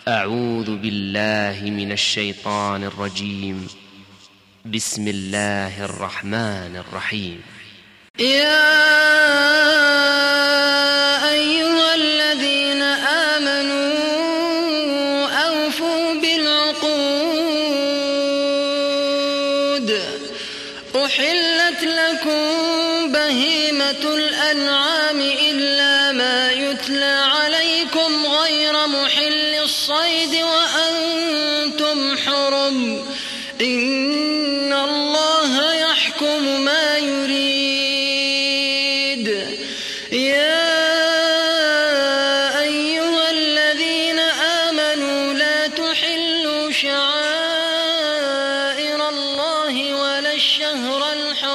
أعوذ بالله من الشيطان الرجيم. بسم الله الرحمن الرحيم. يا أيها الذين آمنوا أوفوا بالعقود. أحلت لكم بهيمة الأنعام إلا ما يتلى عليكم غير محل الصيد وأنتم حرم. إن الله يحكم ما يريد. يا أيها الذين آمنوا لا تحلوا شعائر الله ولا الشهر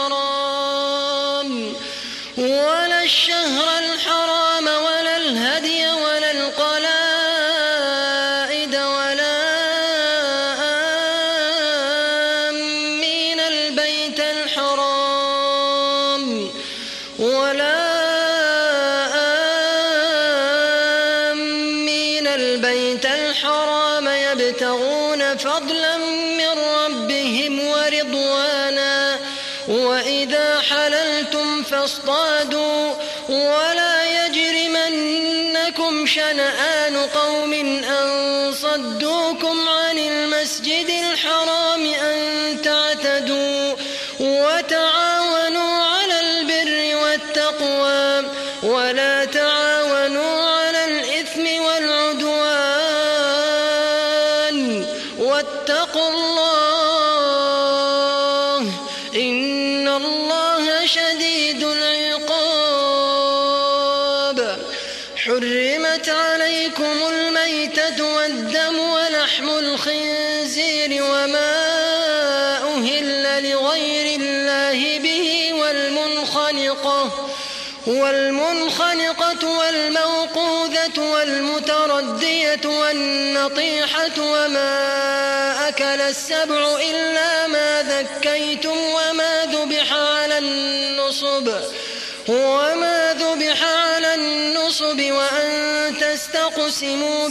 الحرام ولا الهدي ولا القلائد ولا آمين البيت الحرام يبتغون فضلا من ربهم ورضوانا. وإذا حللتم فاصطادوا ولا يجرمنكم شنآن قوم أن صدوكم عن المسجد الحرام أن تعتدوا. وتعاونوا على البر والتقوى ولا تعاونوا على الإثم والعدوان. واتقوا الله إن الله شديد العقاب. حرمت عليكم الميتة والدم ولحم الخنزير وما أهل لغير الله به والمنخنقة والموقوذة والمتردية والنطيحة وما أكل السبع إلا ما ذكيتم وما ذبح على النصب وأن تستقسموا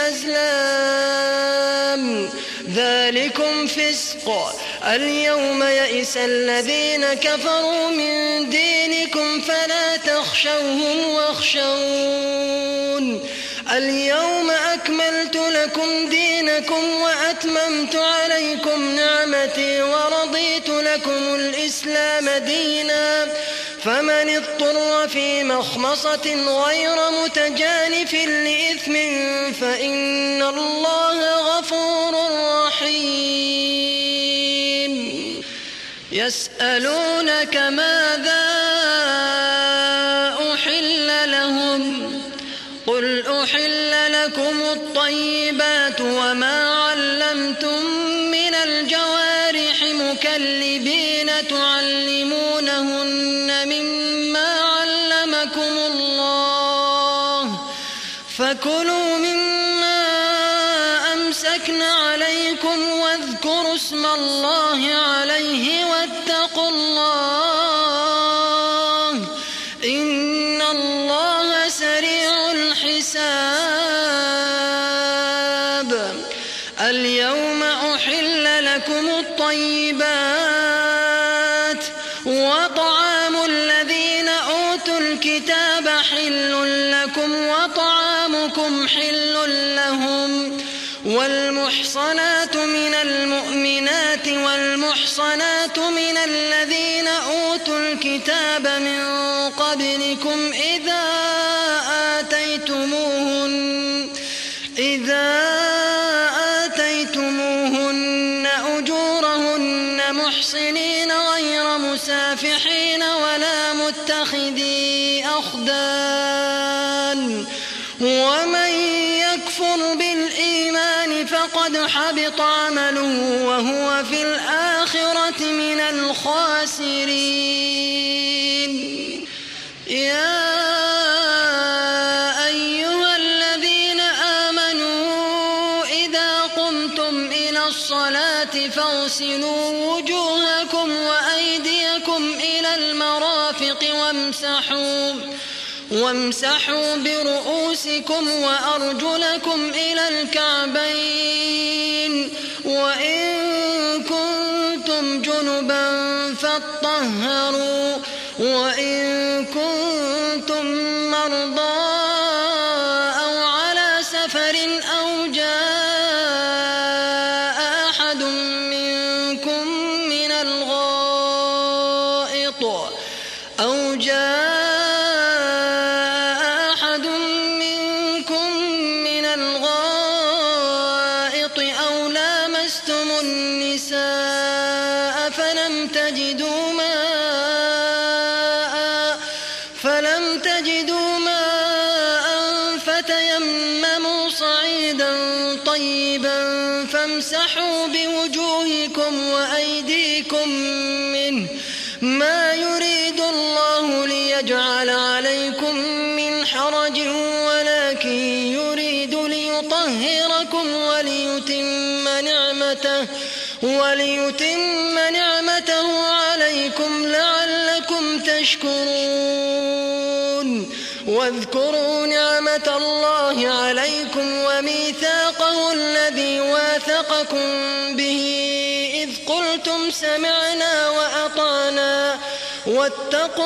بالأزلام ذلكم فسق. اليوم يئس الذين كفروا من دينكم فلا تخشوهم واخشون. اليوم أكملت لكم دينكم وأتممت عليكم نعمتي ورضيت لكم الإسلام دينا. فمن اضطر في مخمصة غير متجانف لإثم فإن الله غفور رحيم. يسألونك ماذا أحل لهم قل أحل لكم الطيبات وما علمتم من الجوارح مكلبين تعلمونهن مما علمكم الله فكلوا مما أمسكن عليكم واذكروا اسم الله عليه واتقوا الله إن الله سريع الحساب. اليوم أحل لكم الطيبات وطعام الذين أوتوا الكتاب حل لكم وطعامكم حل لهم. والمحصنات من المؤمنات والمحصنات من الذين أوتوا الكتاب من قبلكم إذا آتيتموهن أجورهن محصنين غير مسافحين ولا متخذي أخدان. ومن يكفر بالإيمان فقد حبط عمله وهو في الآخرة من الخاسرين. يا أيها الذين آمنوا إذا قمتم إلى الصلاة فاغسلوا وجوهكم وأيديكم إلى المرافق وامسحوا برؤوسكم وأرجلكم إلى الكعبين تطهروا وإن كنتم مرضى أو على سفر أو جاء أحد منكم من الغائط أو لامستم النساء فلم تجدوا ماء فتيمموا صعيدا طيبا فامسحوا بوجوهكم وأيديكم منه ما يريد الله ليجعل عليكم من حرج ولكن يريد ليطهركم وليتم نعمته عليكم لعلكم تشكرون واذكروا نعمة الله عليكم وميثاقه الذي واثقكم به إذ قلتم سمعنا وأطعنا واتقوا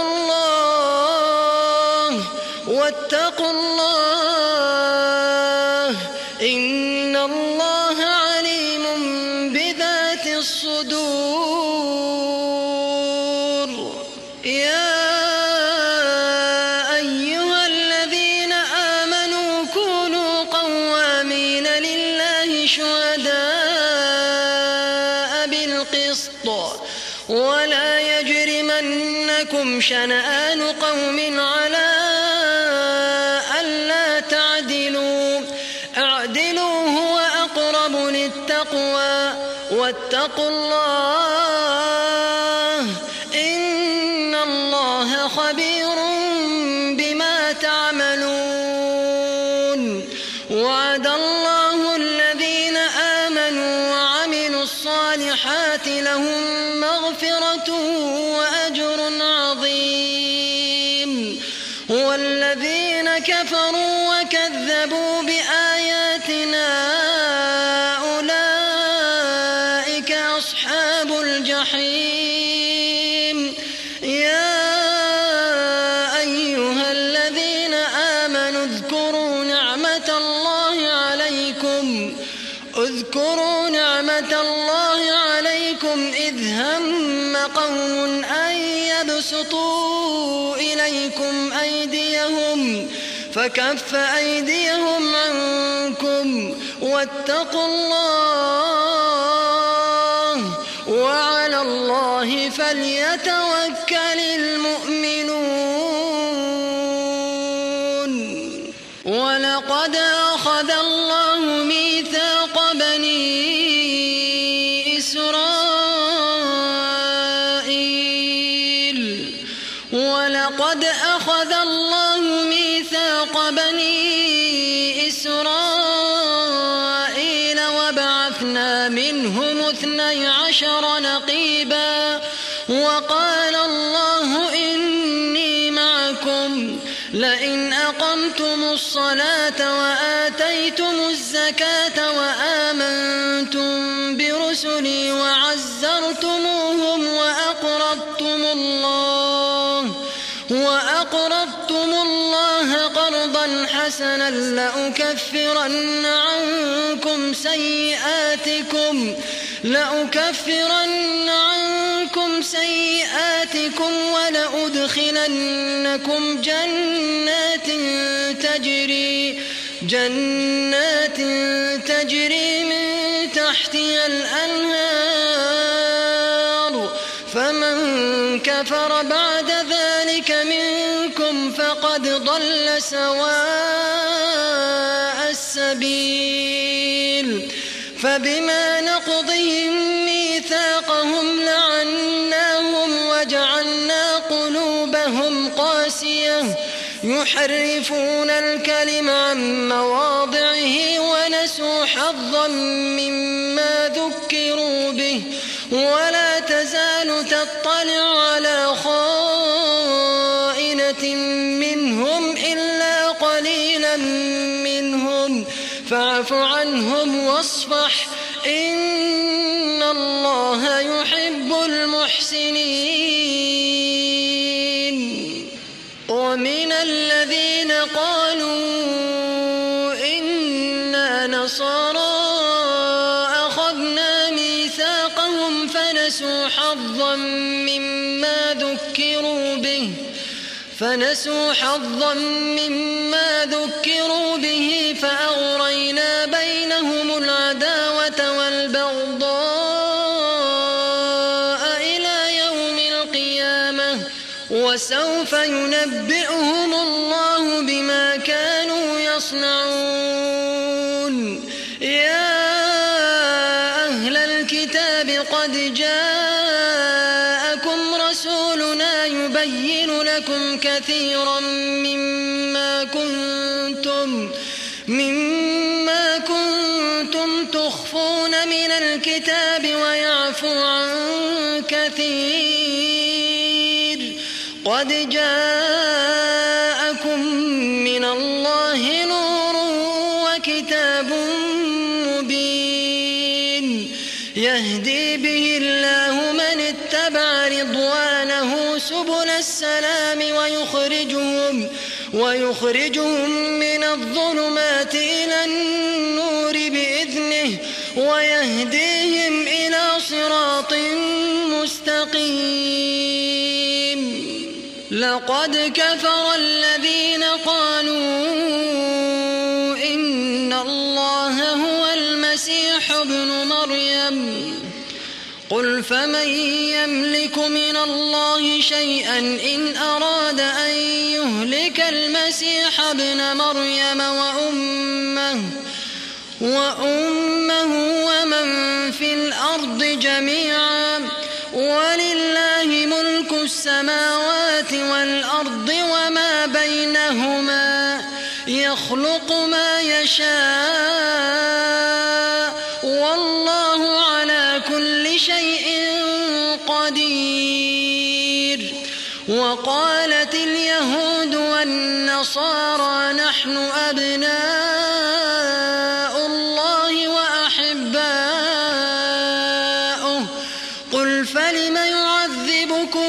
الله إن الله عليم بذات الصدور. يا أيها الذين آمنوا كونوا قوامين لله شهداء بالقسط ولا يجرمنكم شنآن قوم على ألا تعدلوا اعدلوا هو أقرب للتقوى واتقوا الله إن الله خبير بما تعملون. وعد الله الذين آمنوا وعملوا الصالحات لهم مغفرة وأجر عظيم والذين كفروا وكذبوا بآياتنا أولئك أصحاب الجحيم. يا أيها الذين آمنوا اذكروا نعمة الله عليكم إذ هم قوم أن يبسطوا إليكم أيديهم فكف أيديهم عنكم واتقوا الله وعلى الله فليتوكل المؤمنون. ولقد أخذ الله ميثاق بني إسرائيل وبعثنا منهم 12 نقيبا وقال الله إني معكم لئن أقمتم الصلاة وآتيتم الزكاة وآمنتم برسلي وعزرتموهم وأقرضتم الله قرضا حسنا لأكفرن عنكم سيئاتكم ولأدخلنكم جنات تجري من تحتها الأنهار فمن كفر بعد ذلك منكم فقد ضل سواء السبيل. فبما نقضهم ميثاقهم لعناهم وجعلنا قلوبهم قاسية يحرفون الكلم عن مواضعه ونسوا حظا مما ذكروا به ولا تزال تطلع على خائنة منهم إلا قليلا منهم فاعف عنهم واصفح إن الله يحب المحسنين. النصارى أخذنا ميثاقهم فنسوا حظا مما ذكروا به فأغرينا بينهم العداوة والبغضاء إلى يوم القيامة وسوف ينبئهم الله بما كانوا يصنعون. يا أهل الكتاب قد جاءكم رسولنا يبين لكم كثيرا مما كنتم تخفون من الكتاب ويعفو عن كثير. قد جاءكم من الله نور وكتاب مبين يهدي به الله من اتبع رضوانه سبل السلام ويخرجهم من الظلمات إلى النور بإذنه ويهديهم إلى صراط مستقيم. لقد كفر الذين قالوا إن الله هو المسيح ابن مريم. قل فمن يملك من الله شيئا إن أراد أن يهلك المسيح ابن مريم وأمه ومن في الأرض جميعا ولله ملك السماوات والأرض وما بينهما يخلق ما يشاء والله على كل شيء قدير. وقالت اليهود والنصارى نحن أبناء الله وأحباؤه. قل فلم يعذبكم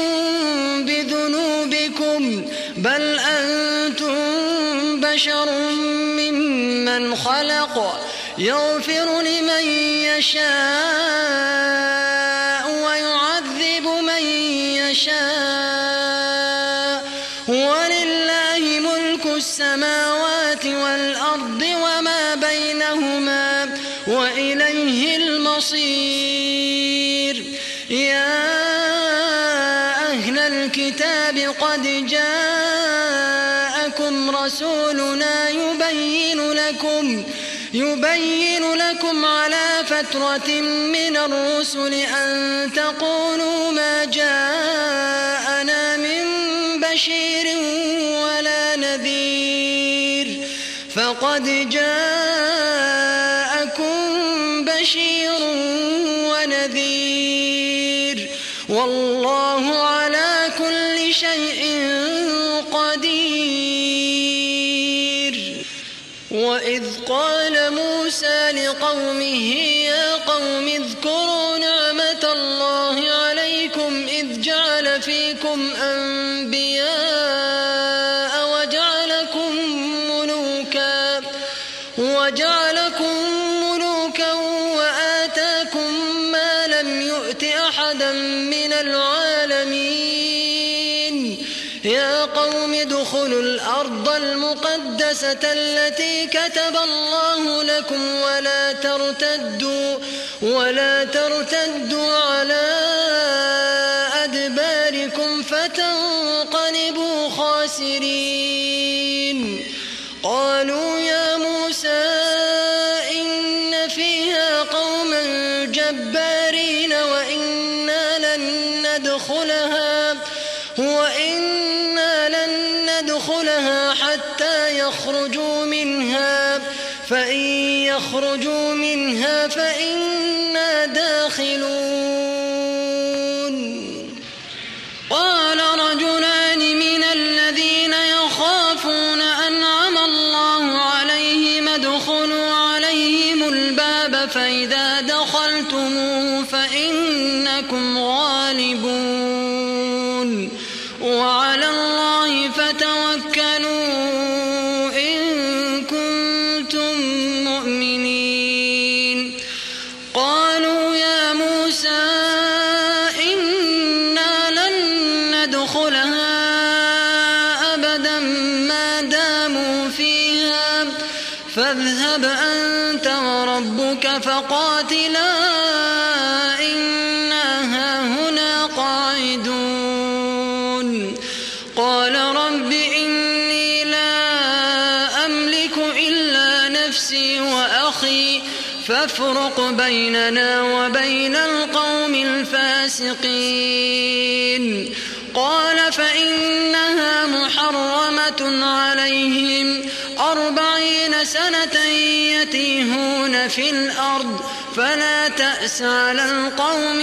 بذنوبكم بل أنتم بشر ممن خلق يغفر لمن يشاء ويعذب من يشاء ولله ملك السماوات والأرض وما بينهما وإليه المصير. يا أهل الكتاب قد جاءكم رسولنا يبين لكم على فترة من الرسل أن تقولوا ما جاءنا من بشير ولا نذير فقد جاءكم بشير ونذير والله على كل شيء قدير. وإذ قال موسى لقومه يا قوم اذكروا نعمة الله عليكم إذ جعل فيكم أنبياء وجعلكم ملوكا وآتاكم ما لم يؤت أحدا من العالمين. يا قوم ادخلوا الأرض المقدسة التي كتب الله لكم ولا ترتدوا على أدباركم فتنقلبوا خاسرين. قالوا يا موسى إن فيها قوما جبارين وإنا لن ندخلها حتى يخرجوا منها فإن يخرجوا منها فإنا داخلون. قال رجلان من الذين يخافون أنعم الله عليهم ادخلوا عليهم الباب فإذا دخلتموه فإنكم غالبون وعلى الله فتوكلوا إن كنتم مؤمنين. اذهب أنت وربك فقاتلا إنا هاهنا قاعدون. قال رب إني لا أملك إلا نفسي وأخي فافرق بيننا وبين القوم الفاسقين. قال فإنها محرمة عليهم 40 سنة يتيهون في الأرض فلا تأس على القوم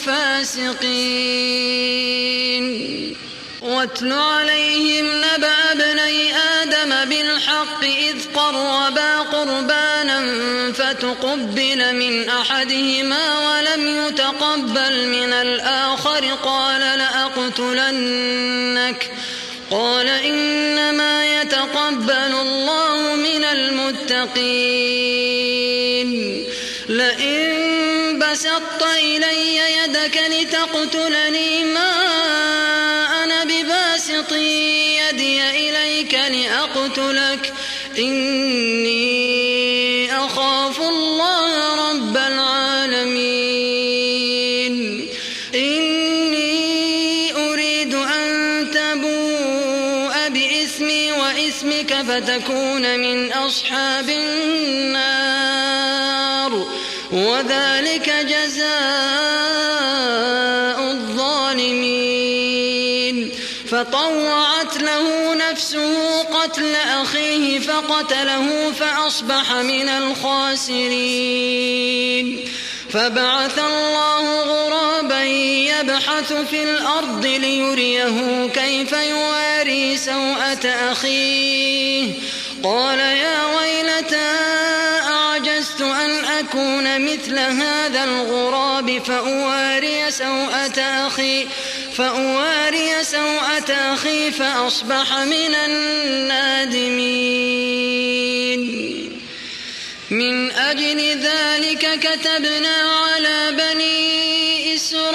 الفاسقين. واتل عليهم نبأ ابني آدم بالحق إذ قربا قربانا فتقبل من أحدهما ولم يتقبل من الآخر قال لأقتلنك قال إنما يتقبل الله من المتقين. لئن بسطت إلي يدك لتقتلني ما أنا بباسط يدي إليك لأقتلك إني أخاف الله رب العالمين. إني أريد أن تبوء بإثمي وإثمك فتكون من أصحاب النار وذلك جزاء الظالمين. فطوعت له نفسه قتل أخيه فقتله فأصبح من الخاسرين. فبعث الله غرابا يبحث في الأرض ليريه كيف يواري سوءة أخيه قال يا ويلتى أعجزت أن أكون مثل هذا الغراب فأواري سوءة أخي فأصبح من النادمين. من أجل ذلك كتبنا على بني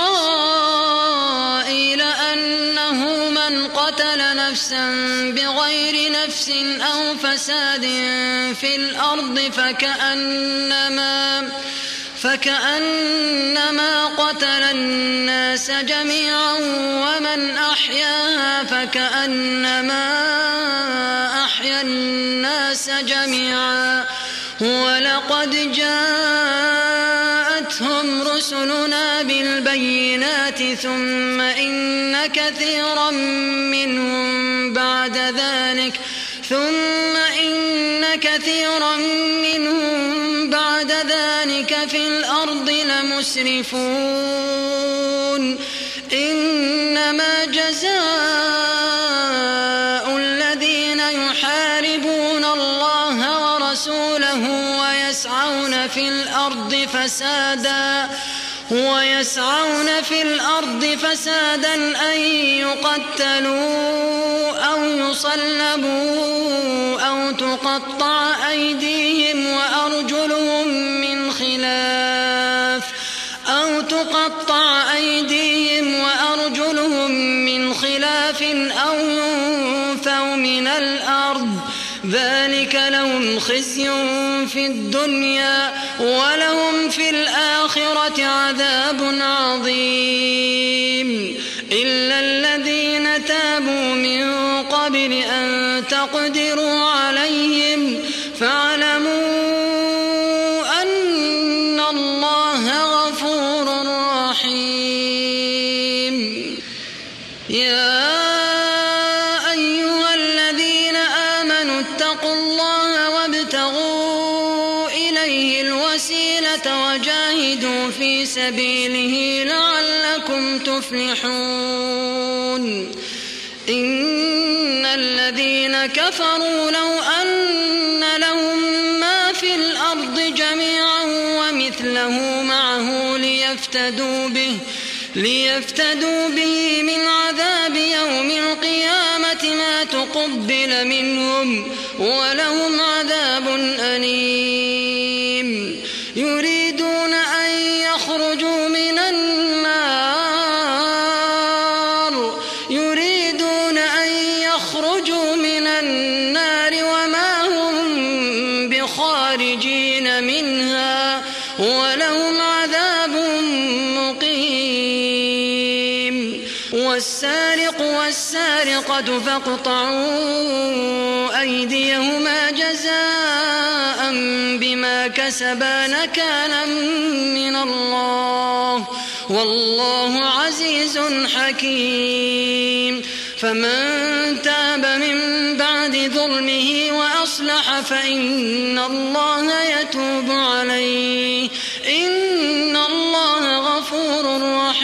إسرائيل أنه من قتل نفسا بغير نفس أو فساد في الأرض فكأنما قتل الناس جميعا ومن أحياها فكأنما أحيا الناس جميعا. ولقد جاءتهم رسلنا بالبينات ثم إن كثيرا منهم بعد ذلك في الأرض لمسرفون. إنما جزاء الذين يحاربون الله ورسوله ويسعون في الأرض فسادا أن يقتلوا أو يصلبوا أو تقطع أيديهم وأرجلهم من خلاف أو ينفوا من الأرض ذلك لهم خزي في الدنيا ولهم في الآخرة عذاب عظيم. إلا الذين تابوا من قبل أن تقدروا عليهم فاعلموا أن الله غفور رحيم. يا أيها الذين آمنوا اتقوا الله وابتغوا إليه الوسيلة وجاهدوا في سبيله لعلكم تفلحون. إن الذين كفروا لو أن لهم ما في الأرض جميعا ومثله معه ليفتدوا به من عذاب يوم القيامة ما تقبل منهم ولهم عذاب أليم. يريدون أن يخرجوا من النار وما هم بخارجين ولهم عذاب مقيم. والسارق والسارقة فاقطعوا أيديهما جزاء بما كسبا نكالا من الله، والله عزيز حكيم. فمن تاب من بعد ظلمه وأصلح فإن الله يتوب عليه، إن الله غفور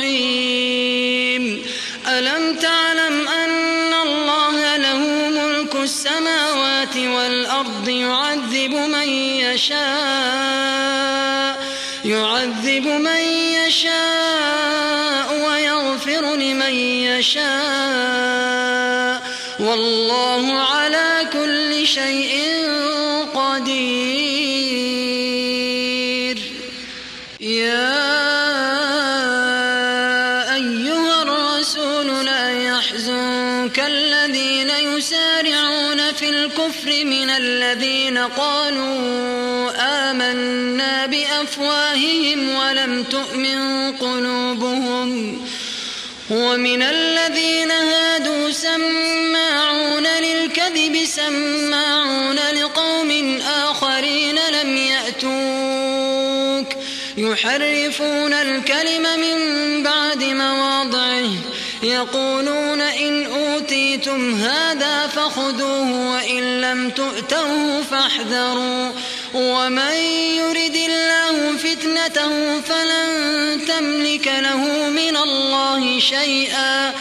رحيم. ألم تعلم أن الله له ملك السماوات والأرض، يعذب من يشاء ويغفر لمن يشاء، والله على كل شيء قدير. يا أيها الرسول لا يحزنك الذين يسارعون في الكفر من الذين قالوا آمنا بأفواههم ولم تؤمن قلوبهم، ومن الذين هادوا سماعون للكذب سماعون لقوم آخرين لم يأتوك، يحرفون الكلم من بعد مواضعه، يقولون إن أوتيتم هذا فخذوه وإن لم تؤتوه فاحذروا، ومن يرد الله فتنته فلن تملك له من الله شيئا،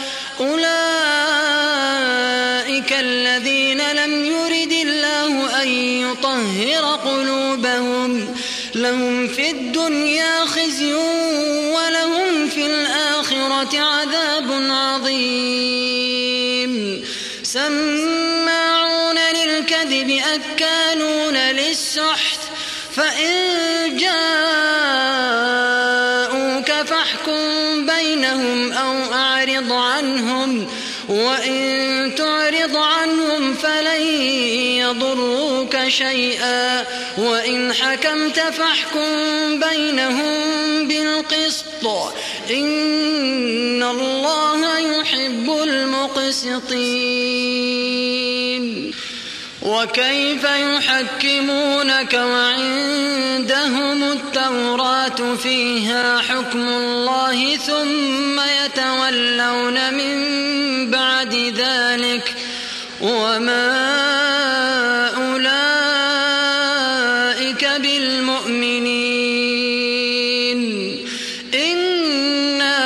أولئك الذين لم يرد الله أن يطهر قلوبهم، لهم في الدنيا خزي ولهم في الآخرة عذاب عظيم. سماعون للكذب أكالون للسحت، فإن جاءوك فاحكم بينهم أو أعرض عنهم، وإن تعرض عنهم فلن يضروك شيئا، وإن حكمت فاحكم بينهم بالقسط، إن الله يحب المقسطين. وكيف يحكمونك وعندهم التوراة فيها حكم الله ثم يتولون من بعد ذلك، وما أولئك بالمؤمنين. إنا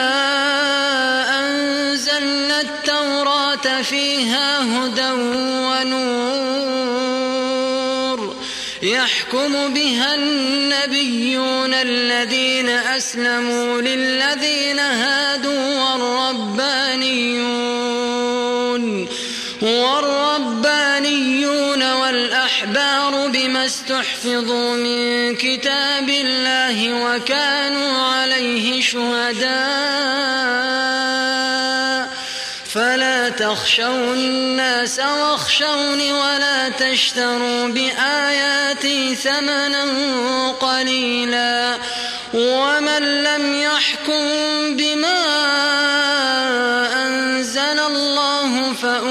أنزلنا التوراة فيها هدى ونور، يحكم بها النبيون الذين أسلموا للذين هادوا والربانيون والأحبار بما استحفظوا من كتاب الله وكانوا عليه شهداء، فلا تخشوا الناس واخشوني ولا تشتروا بآياتي ثمنا قليلا، ومن لم يحكم بما أنزل الله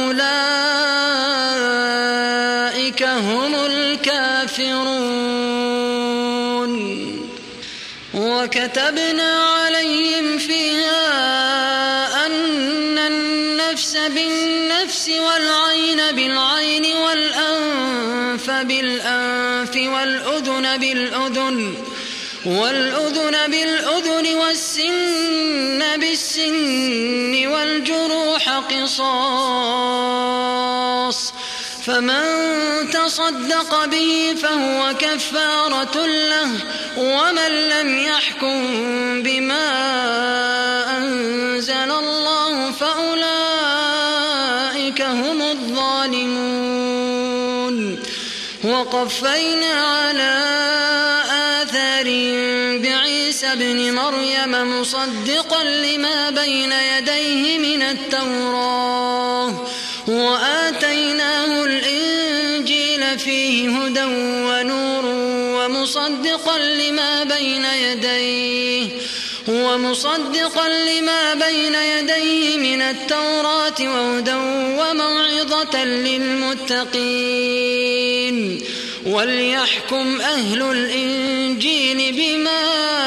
فأولئك هم الكافرون. وكتبنا عليهم فيها أن النفس بالنفس والعين بالعين والأنف بالأنف والأذن بالأذن والسن بالسن والجروح قصاص، فمن تصدق به فهو كفارة له، ومن لم يحكم بما أنزل الله فأولئك هم الظالمون. وقفينا على آثارهم بعيسى ابن مريم مصدقا لما بين يديه من التوراة، وآتيناه الإنجيل فيه هدى ونور ومصدقا لما بين يديه من التوراة وهدى وموعظة للمتقين. وليحكم أهل الإنجيل بما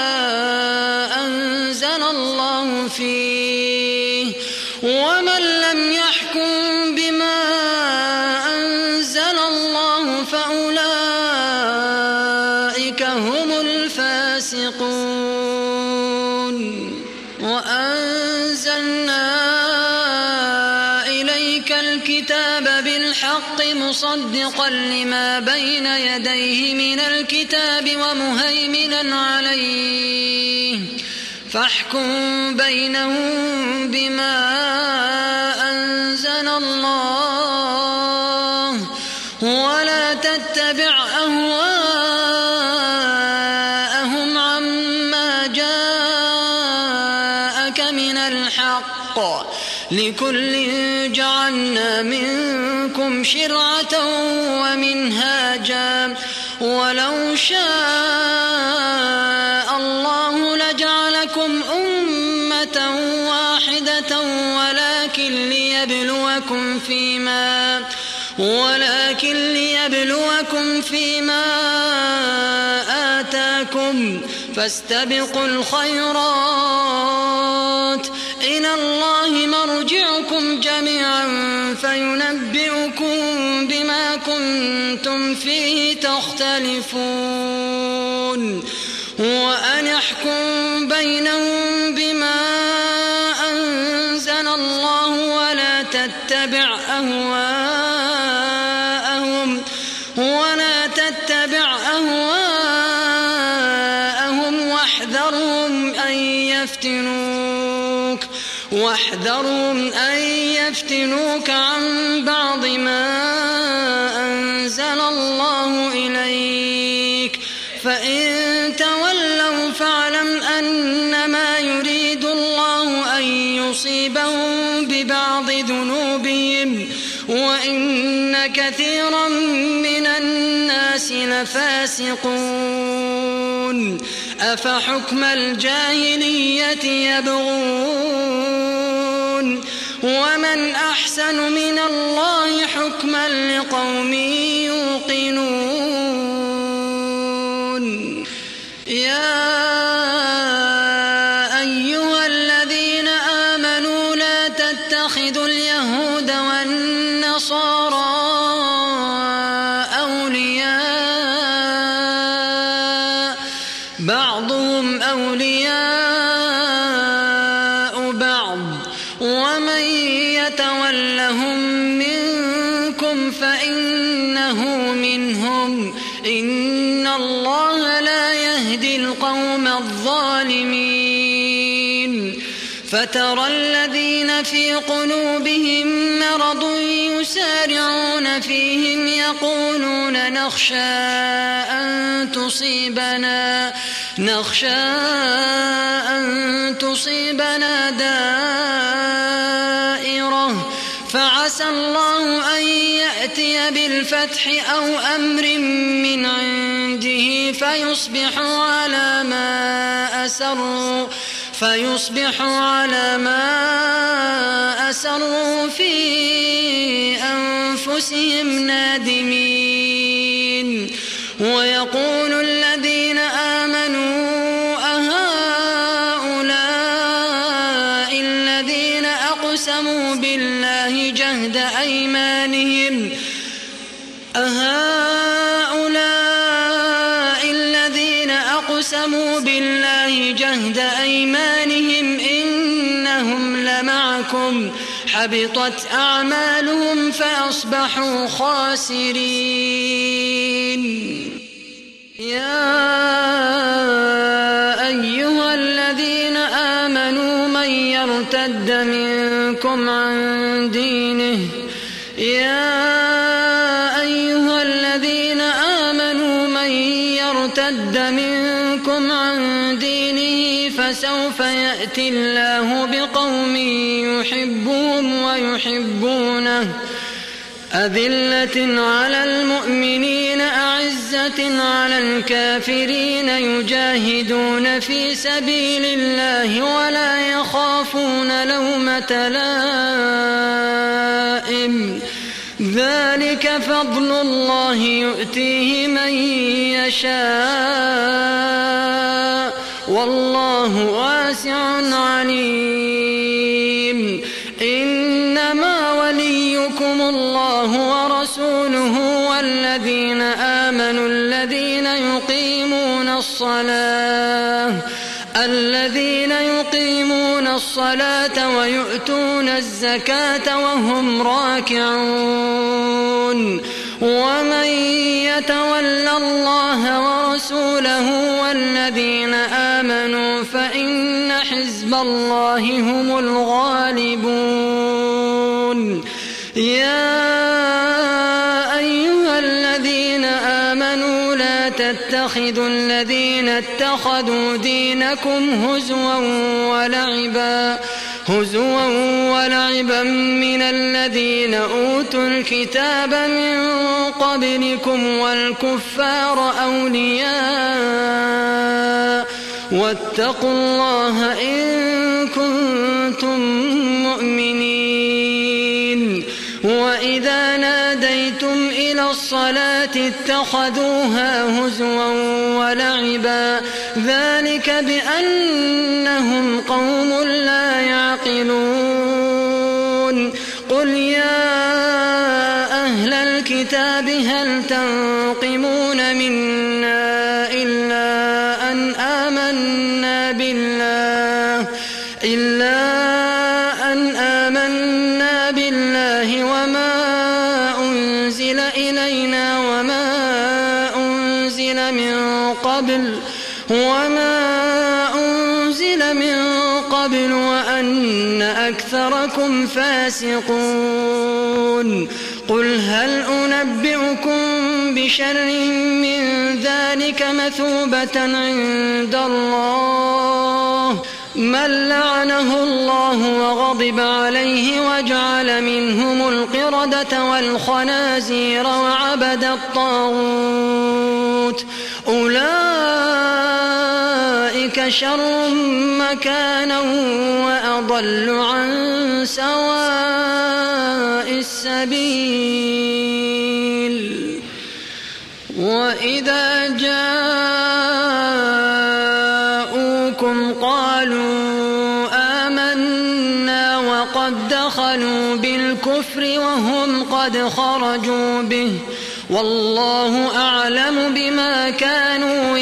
أنزل الله فيه، ومن لم يحكم بما أنزل الله فأولئك هم الفاسقون. وأنزلنا إليك الكتاب بالحق مصدقا لما بين يديه من الكتاب ومهيمنا عليه، فاحكم بينهم بما أنزل الله، ولا تتبع أهواءهم عما جاءك من الحق، لكل جعلنا منكم شرعة ومنهاجا، ولو شاء الله لجعلكم أمة واحدة ولكن ليبلوكم فيما آتاكم، فاستبقوا الخيرات، إلى الله مرجعكم جميعا فينبئكم بما كنتم فيه تختلفون. وأن احكم بينهم بما أنزل الله ولا تتبع أهواءهم واحذرهم أن يفتنوك عن بعض ما أنزل الله إليك، فإن تولوا فاعلم أنما يريد الله أن يصيبهم ببعض ذنوبهم، وإن كثيرا من الناس لفاسقون. أفحكم الجاهلية يبغون، ومن أحسن من الله حكما لقوم يوقنون. يا أيها الذين آمنوا لا تتخذوا اليهود والنصارى أولياء، بعضهم أولياء بعض، ومن يتولهم منكم فإنه منهم، إن الله لا يهدي القوم الظالمين. فترى الذين في قلوبهم مرض يسارعون فيهم يقولون نخشى أن تصيبنا دائرة، فعسى الله أن يأتي بالفتح أو أمر من عنده فيصبحوا على ما أسروا في أنفسهم نادمين. ويقول الذين آمنوا أهؤلاء الذين أقسموا بالله جهد أيمانهم إنهم لمعكم، حبطت أعمالهم فأصبحوا خاسرين. يا أيها الذين آمنوا من يرتد منكم عن دينه فسوف يأتي الله بقوم أذلة على المؤمنين أعزة على الكافرين يجاهدون في سبيل الله ولا يخافون لومة لائم ذلك فضل الله يؤتيه من يشاء والله واسع عليم إنما وليكم الله ورسوله والذين آمنوا الذين يقيمون الصلاة ويؤتون الزكاة وهم راكعون ومن يتول الله ورسوله والذين آمنوا فإن حزب الله هم الغالبون يا أيها الذين آمنوا لا تتخذوا الذين اتخذوا دينكم هزوا ولعبا من الذين أوتوا الكتاب من قبلكم والكفار أولياء واتقوا الله إن كنتم مؤمنين وإذا ناديتم إلى الصلاة اتخذوها هزوا ولعبا ذلك بأنهم قوم لا يعقلون قل يا أهل الكتاب هل تنقمون منا إلا أن آمنا بالله وما أنزل إلينا وما أنزل من قبل وأن أكثركم فاسقون قل هل أنبئكم بشر من ذلك مثوبة عند الله من لعنه الله وغضب عليه وجعل منهم القردة والخنازير وعبد الطاغوت أولئك شر مكانا وأضل عن سواء السبيل وإذا جاءوكم قالوا آمنا وقد دخلوا بالكفر وهم قد خرجوا به والله أعلم بما كانوا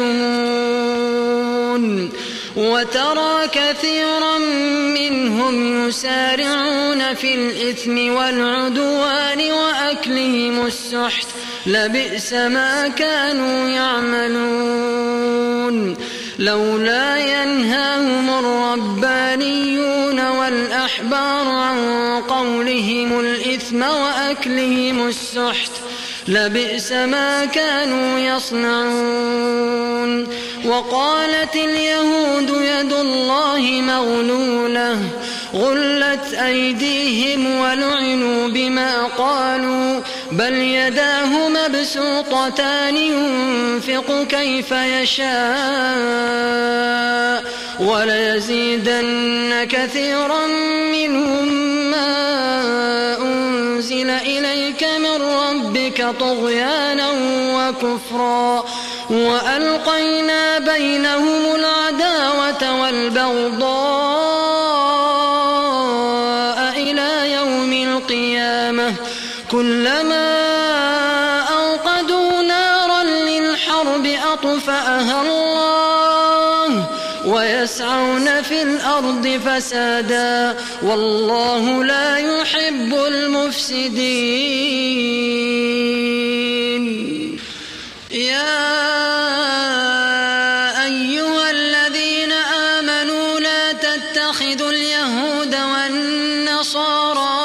يكتمون وترى كثيرا منهم يسارعون في الإثم والعدوان وأكلهم السحت لبئس ما كانوا يعملون لولا ينهاهم الربانيون والأحبار عن قولهم الإثم وأكلهم السحت لبئس ما كانوا يصنعون وقالت اليهود يد الله مغلولة غلت أيديهم ولعنوا بما قالوا بل يداه مبسوطتان ينفق كيف يشاء وليزيدن كثيرا منهم ما أنزل إليك من ربك طغيانا وكفرا وألقينا بينهم العداوة والبغضاء إلى يوم القيامة كلما أوقدوا نارا للحرب أطفأها الله ويسعون في الأرض فسادا والله لا يحب المفسدين يا أيها الذين آمنوا لا تتخذوا اليهود والنصارى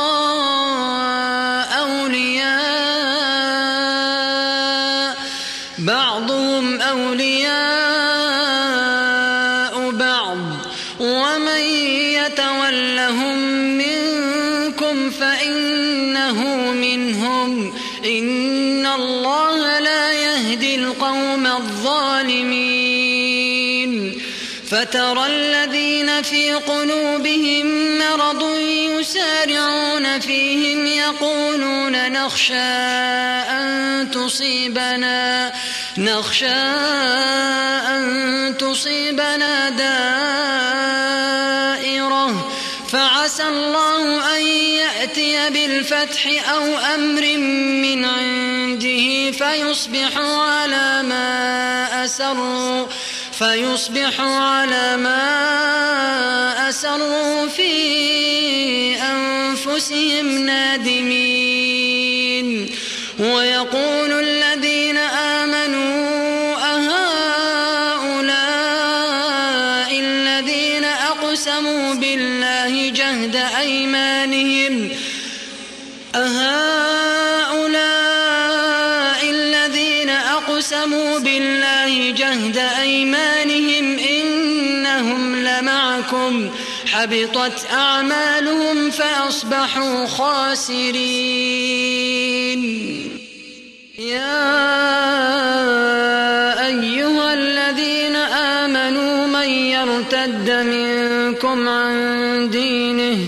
أولياء بعضهم أولياء بعض ومن يتولهم منكم فإنه منهم الظالمين فترى الذين في قلوبهم مرض يسارعون فيهم يقولون نخشى أن تصيبنا دائرة فعسى الله أن يأتي بالفتح أو أمر من عنده فيصبحوا على ما أسروا في أنفسهم نادمين ويقول الذين آمنوا أهؤلاء الذين أقسموا بالله جهد أيمانهم إنهم لمعكم حبطت أعمالهم فأصبحوا خاسرين يا أيها الذين آمنوا من يرتد منكم عن دينه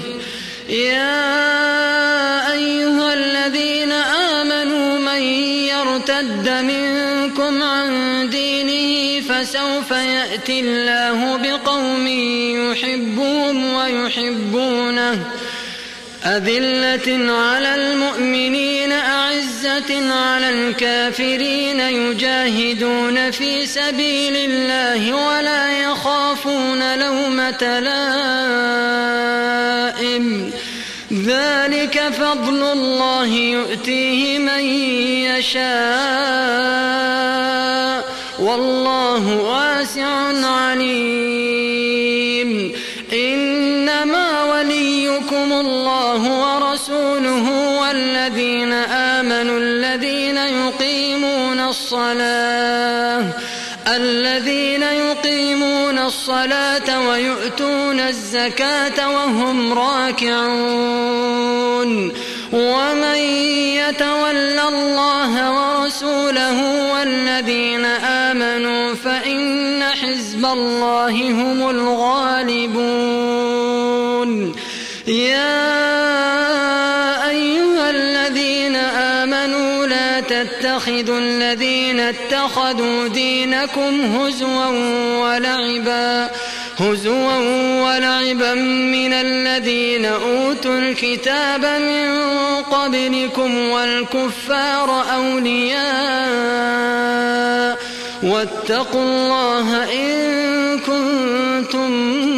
فسوف يأتي الله بقوم يحبهم ويحبونه أذلة على المؤمنين أعزة على الكافرين يجاهدون في سبيل الله ولا يخافون لومة لائم ذلك فضل الله يؤتيه من يشاء والله واسع عليم إنما وليكم الله ورسوله والذين آمنوا الذين يقيمون الصلاة ويؤتون الزكاة وهم راكعون ومن يتول الله ورسوله والذين آمنوا فإن حزب الله هم الغالبون يا أيها الذين آمنوا لا تتخذوا الذين اتخذوا دينكم هزوا ولعبا من الذين أوتوا الكتاب من قبلكم والكفار أولياء واتقوا الله إن كنتم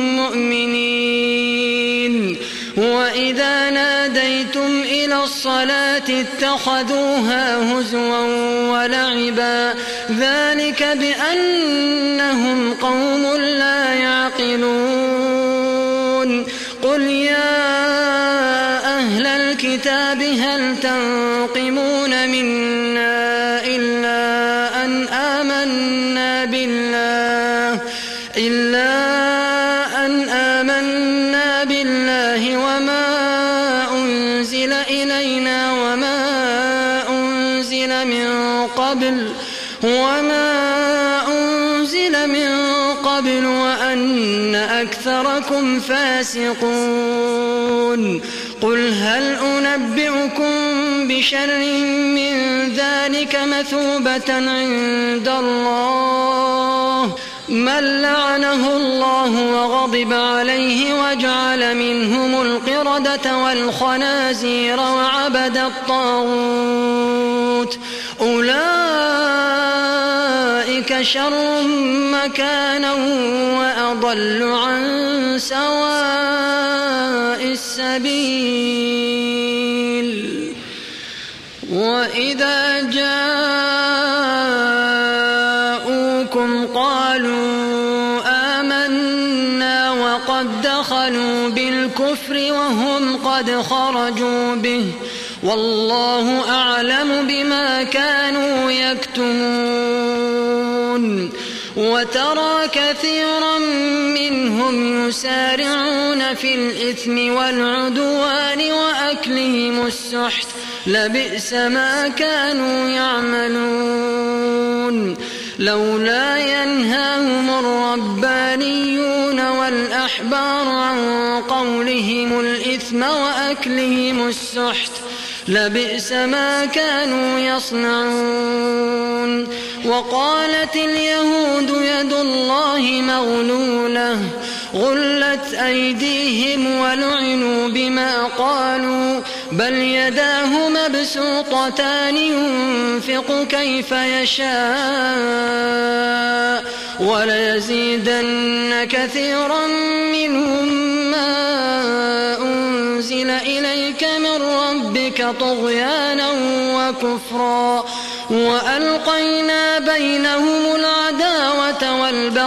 مؤمنين وإذا ناديتم إلى الصلاة اتخذوها هزوا ولعبا ذلك بأنهم قوم لا يعقلون قل يا أهل الكتاب هل تنقمون منا إلا أن آمنا بالله وما أنزل إلينا وما أنزل من قبل وأن أكثركم فاسقون قل هل أنبئكم بشر من ذلك مثوبة عند الله من لعنه الله وغضب عليه وجعل منهم القردة والخنازير وعبد الطاغوت أولئك شر مكانا وأضل عن سواء السبيل وإذا جاءوكم قالوا آمنا وقد دخلوا بالكفر وهم قد خرجوا به والله أعلم بما كانوا يكتمون وترى كثيرا منهم يسارعون في الإثم والعدوان وأكلهم السحت لبئس ما كانوا يعملون لولا ينهاهم الربانيون والأحبار عن قولهم الإثم وأكلهم السحت لبئس ما كانوا يصنعون. وقالت اليهود يد الله مغلولة غلت أيديهم ولعنوا بما قالوا بل يداه مبسوطتان ينفق كيف يشاء وليزيدن كثيرا منهم ما أنزل إليك من ربك طغيانا وكفرا وألقينا بينهم العداوة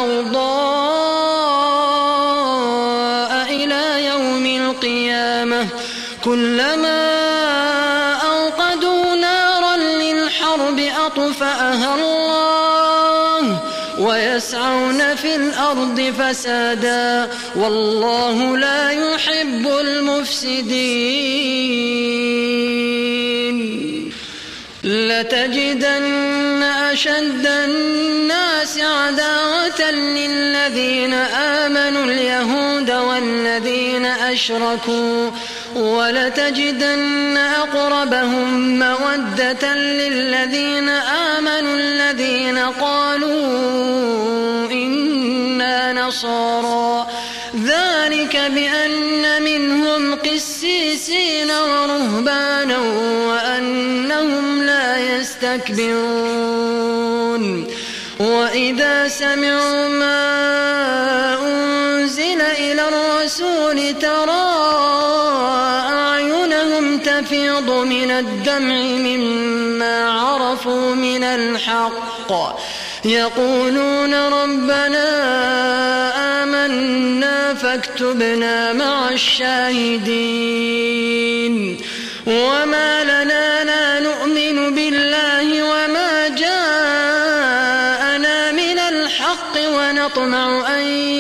والبغضاء إلى يوم القيامة كلما أوقدوا نارا للحرب أطفأها الله ويسعون في الأرض فسادا والله لا يحب المفسدين. لتجدن أشد الناس عداوة للذين آمنوا اليهود والذين أشركوا ولتجدن أقربهم مودة للذين آمنوا الذين قالوا إنا نصارى ذلك بأن منهم قسيسين ورهبانا وأنهم لا يستكبرون. وإذا سمعوا ما أنزل إلى الرسول ترى أعينهم تفيض من الدمع مما عرفوا من الحق يقولون ربنا آمنا فاكتبنا مع الشاهدين. وما لنا لا نؤمن بالله وما جاءنا من الحق ونطمع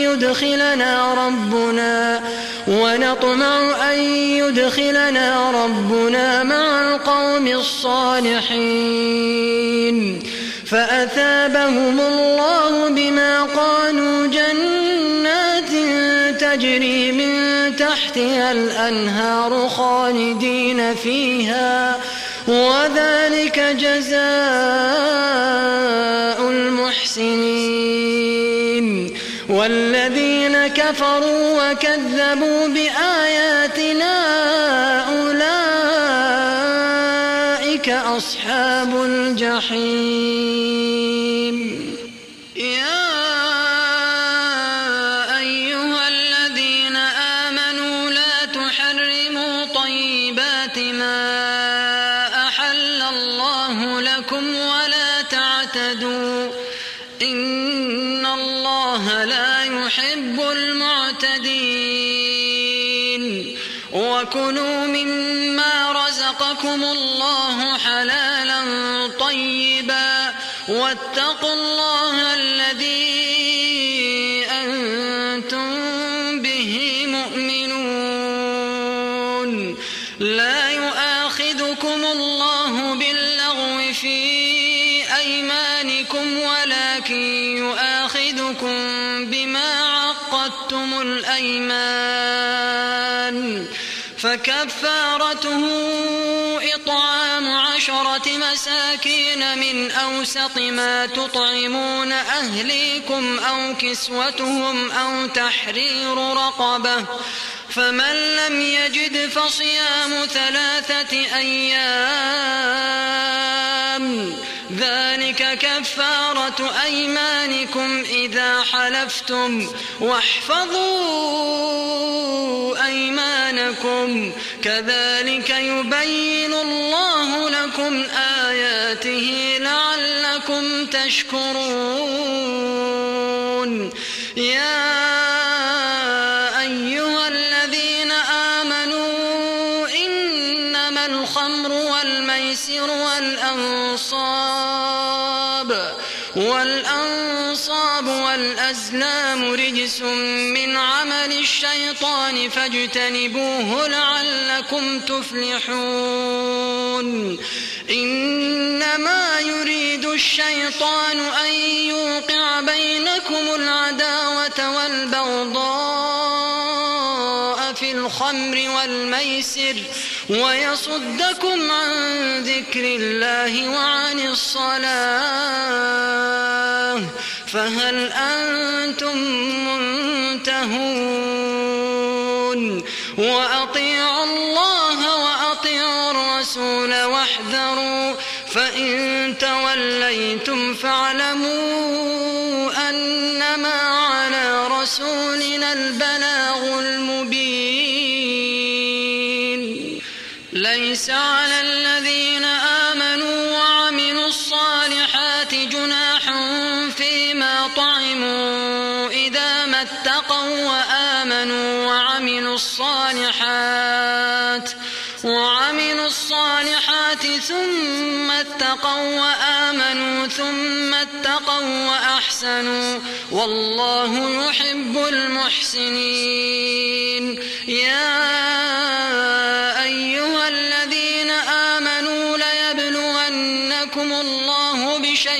أن يدخلنا ربنا مع القوم الصالحين. فأثابهم الله بما قالوا جنات تجري من تحتها الأنهار خالدين فيها وذلك جزاء المحسنين. والذين كفروا وكذبوا بآياتنا أولئك أصحاب الجحيم. يا أيها الذين آمنوا لا تحرموا طيبات ما أحل الله لكم ولا تعتدوا إن الله لا يحب المعتدين. وكلوا مما رزقكم الله حلالا طيبا واتقوا الله الذي أنتم به مؤمنون. لا يؤاخذكم الله باللغو في أيمانكم ولكن يؤاخذكم بما عقدتم الأيمان فكفارته إطعام 10 مساكين من أوسط ما تطعمون أهليكم أو كسوتهم أو تحرير رقبة فمن لم يجد فصيام 3 أيام ذلك كفارة أيمانكم إذا حلفتم واحفظوا أيمانكم كذلك يبين الله لكم آياته لعلكم تشكرون. يا أيها الذين آمنوا إنما الخمر والميسر والأنصاب والأزلام رجس من عمل الشيطان فاجتنبوه لعلكم تفلحون إنما يريد الشيطان أن يوقع بينكم العداوة والبغضاء في الخمر والميسر ويصدكم عن ذكر الله وعن الصلاة فهل أنتم منتهون وأطيعوا الله وأطيعوا الرسول واحذروا فإن توليتم فاعلموا أنما على رسولنا البلاغ المبين ليس على الذين آمنوا وعملوا الصالحات جناح فيما طعموا إذا ما اتقوا وآمنوا وعملوا الصالحات ثم اتقوا وآمنوا ثم اتقوا وأحسنوا والله يحب المحسنين يا أيها الذين آمنوا ليبلونكم الله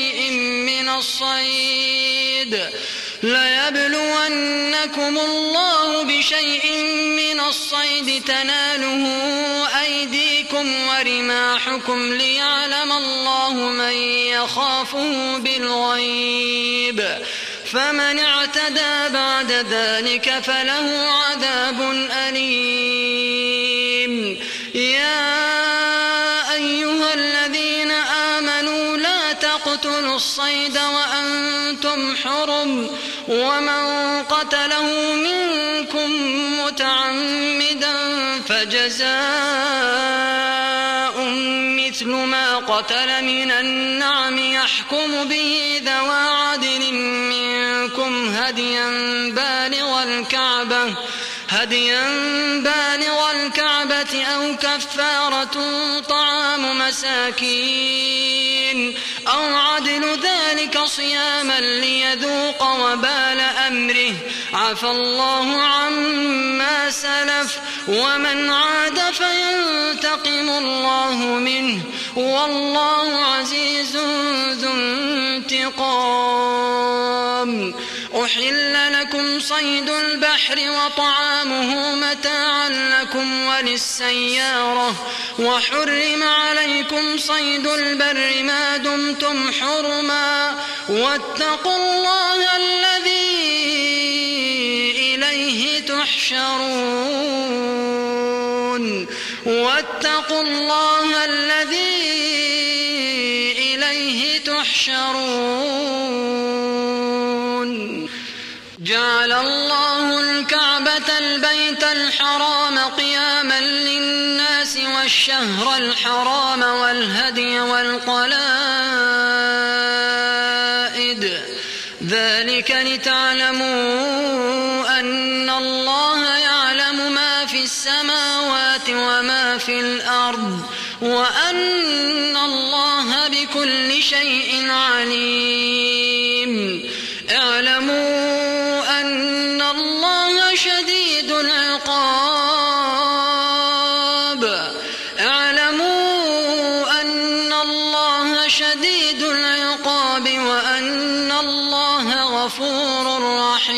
بشيء من الصيد تناله أيديكم ورماحكم ليعلم الله من يخافه بالغيب فمن اعتدى بعد ذلك فله عذاب أليم يا أيها الذين آمنوا لا تقتلوا الصيد وأنتم حرم ومن قتله منكم متعمدا فجزاء مثل ما قتل من النعم يحكم به ذوى عدل منكم هديا بالغ الكعبة أو كفارة طعام مساكين أو عدل ذلك صياما ليذوق وبال أمره عفى الله عما سلف ومن عاد فينتقم الله منه والله عزيز ذو انتقام أحل لكم صيد البحر وطعامه متاعا لكم وللسيارة وحرم عليكم صيد البر ما دمتم حرما واتقوا الله الذي إليه تحشرون جعل الله الكعبة البيت الحرام قياما للناس والشهر الحرام والهدي والقلائد ذلك لتعلموا أن الله يعلم ما في السماوات وما في الأرض وأن الله بكل شيء عليم اعلموا أن الله شديد العقاب وأن الله غفور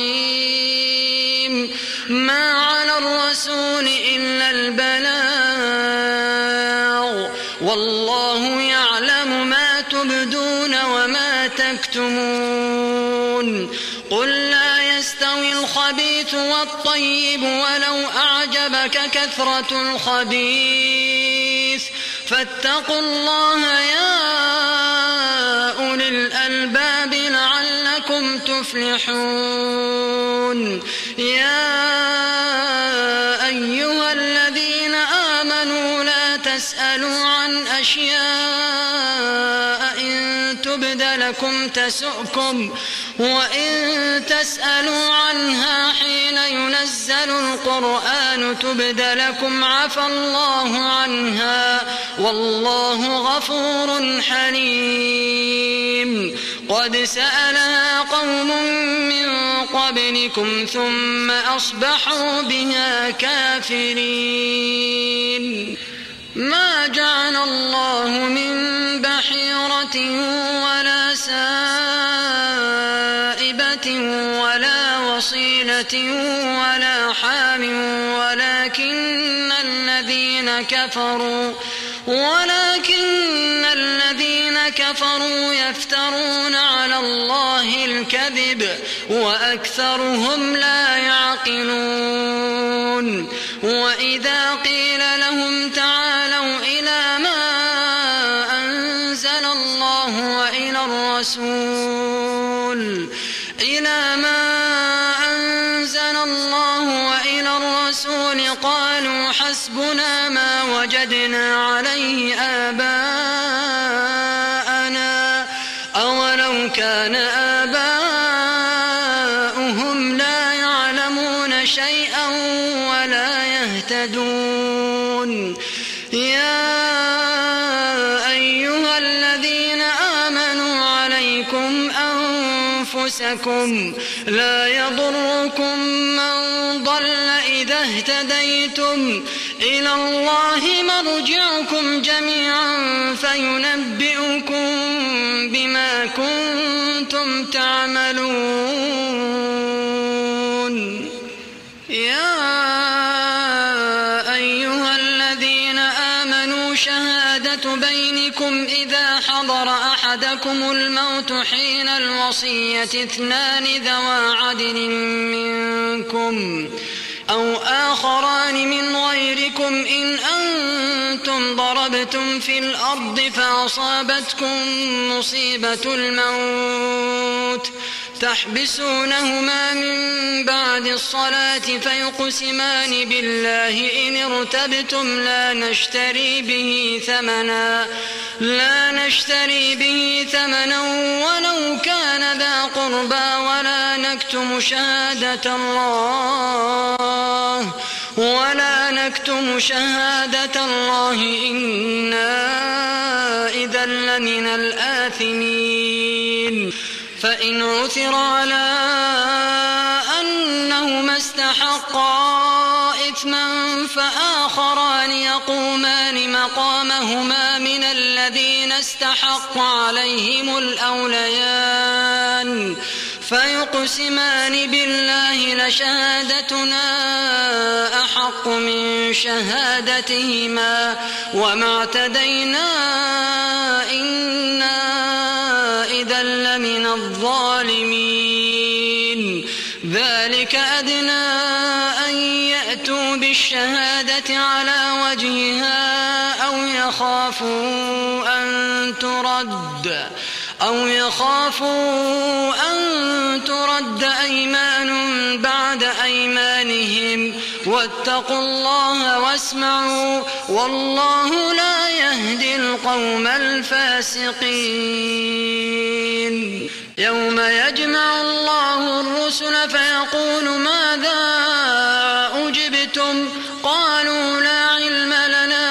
رحيم ما على الرسول إلا البلاغ والله يعلم ما تبدون وما تكتمون قل لا يستوي الخبيث والطيب ولو أعجبك كثرة الخبيث فاتقوا الله يا أولي الألباب لعلكم تفلحون يا أيها الذين آمنوا لا تسألوا عن أشياء إن تبد لكم تسؤكم وإن تسألوا عنها حين ينزل القرآن تبد لكم عفى الله عنها والله غفور حليم قد سألها قوم من قبلكم ثم أصبحوا بها كافرين ما جعل الله من بحيرة ولا سائبة ولا وصيلة ولا حام ولكن الذين كفروا يفترون على الله الكذب وأكثرهم لا يعقلون وإذا قيل لهم تعالوا إلى ما أنزل الله وإلى الرسول قالوا حسبنا ما وجدنا عليه آباءنا أولو كان آباؤهم لا يعلمون شيئا ولا يهتدون يا أيها الذين آمنوا عليكم أنفسكم لا يضركم من ضل إذا اهتديتم إلى الله مرجعكم جميعا فينبئكم بما كنتم تعملون يا أيها الذين آمنوا شهادة بينكم إذا حضر أحدكم الموت حين الوصية 2 ذوى عدل منكم أو آخران من غيركم إن أنتم ضربتم في الأرض فأصابتكم مصيبة الموت تحبسونهما من بعد الصلاة فيقسمان بالله إن ارتبتم لا نشتري به ثمنا ولو كان ذا قربى ولا نكتم شهادة الله إنا إذا لمن الآثمين فإن عثر على أنهما استحقا إثما فآخران يقومان مقامهما من الذين استحق عليهم الأوليان فيقسمان بالله لشهادتنا أحق من شهادتهما وما اعتدينا إنا إذا لمن الظالمين ذلك أدنى أن يأتوا بالشهادة على وجهها أو يخافوا أن ترد أيمان بعد أيمانهم واتقوا الله واسمعوا والله لا يهدي القوم الفاسقين يوم يجمع الله الرسل فيقول ماذا أجبتم قالوا لا علم لنا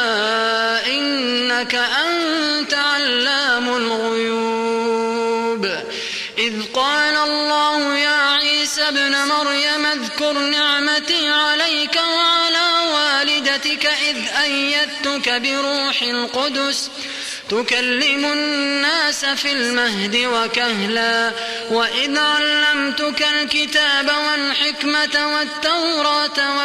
إنك أنت علام الغيوب إذ قال الله يا عيسى ابن مريم اذكر نعمتي عليك وعلى والدتك إذ أيدتك بروح القدس تكلم الناس في المهد وكهلا وإذ علمتك الكتاب والحكمة والتوراة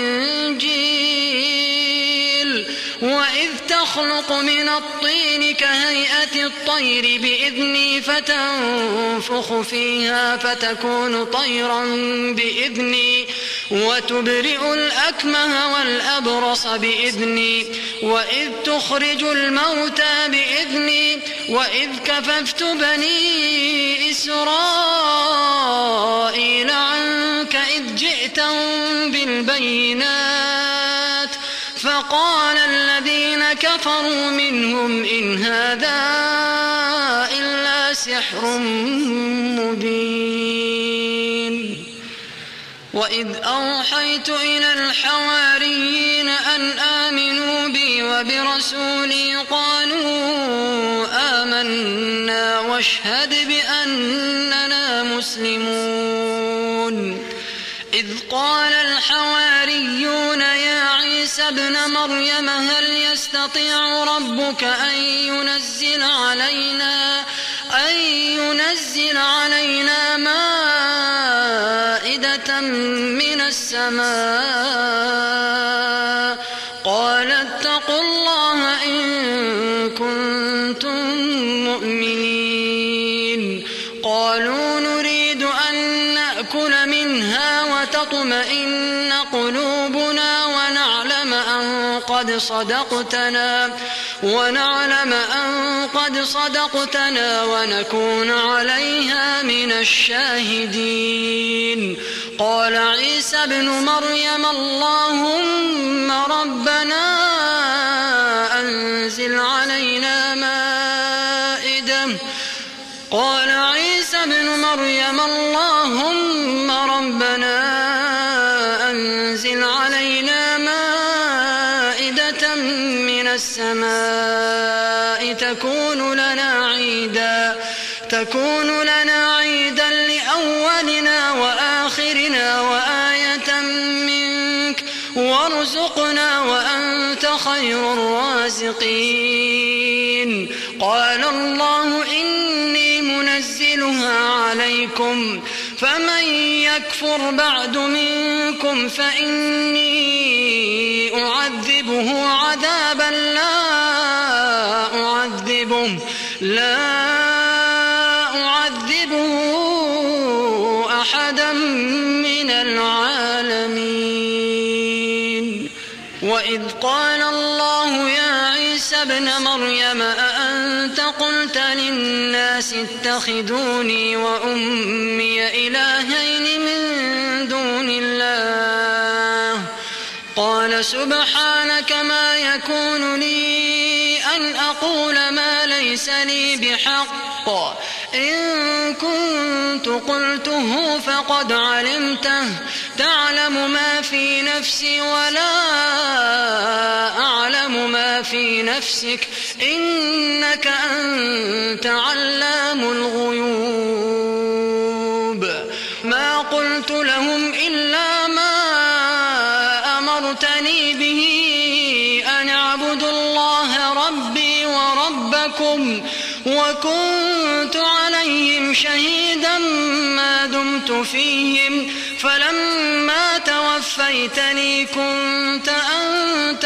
والإنجيل وإذ تخلق من الطين كهيئة الطير بإذني فتنفخ فيها فتكون طيرا بإذني وتبرئ الأكمه والأبرص بإذني وإذ تخرج الموتى بإذني وإذ كففت بني إسرائيل عنك إذ جئتهم بالبينات فقال الذين كفروا منهم إن هذا إلا سحر مبين وإذ أوحيت إلى الحواريين أن آمنوا بي وبرسولي قالوا آمنا واشهد بأننا مسلمون إذ قال الحواريون يا عيسى ابن مريم هل يستطيع ربك أن ينزل علينا مائدة من السماء قال اتقوا الله إن كنتم مؤمنين قالوا نريد أن نأكل منها وتطمئن قلوبنا ونعلم أن قد صدقتنا ونكون عليها من الشاهدين قال عيسى ابن مريم اللهم ربنا أنزل علينا مائدة من السماء تكون لنا عيدا لأولنا وآخرنا وآية منك وارزقنا وأنت خير الرازقين قال الله إني منزلها عليكم فمن يكفر بعد منكم فإني أعذبه عذابا لا أعذبه أحدا من العالمين وإذ قال الله يا عيسى ابن مريم أأنت قلت للناس اتخذوني وأمي إلهين من دون الله قال سبحانك ما يكون لي أن أقول ما ليس لي بحق إن كنت قلته فقد علمته تعلم ما في نفسي ولا أعلم ما في نفسك إنك أنت علام الغيوب ما قلت لهم إلا ما أمرتني به أن اعبدوا الله ربي وربكم وكنت عليهم شهيدا ما دمت فيهم فلما توفيتني كنت أنت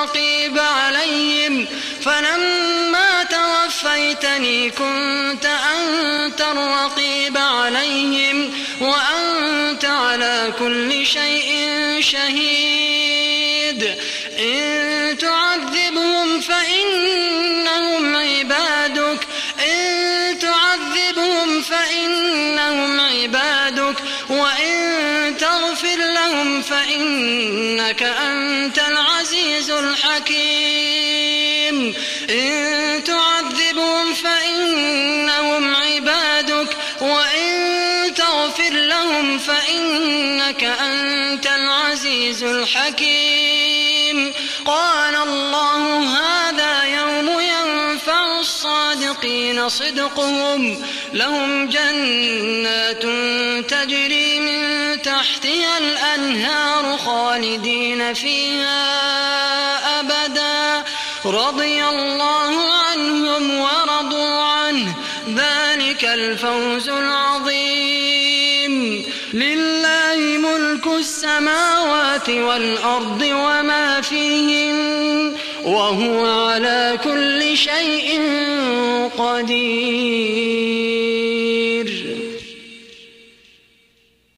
الرقيب عليهم وأنت على كل شيء شهيد إن تعذبهم فإنهم عبادك وإن تغفر لهم فإنك أنت العزيز الحكيم إن تعذبهم فإنهم عبادك وإن تغفر لهم فإنك أنت العزيز الحكيم قال الله هذا يوم ينفع الصادقين صدقهم لهم جنات تجري من تحتها الأنهار خالدين فيها أبدا رضي الله عنهم ورضوا عنه ذلك الفوز العظيم لله ملك السماوات والأرض وما فيهن وهو على كل شيء قدير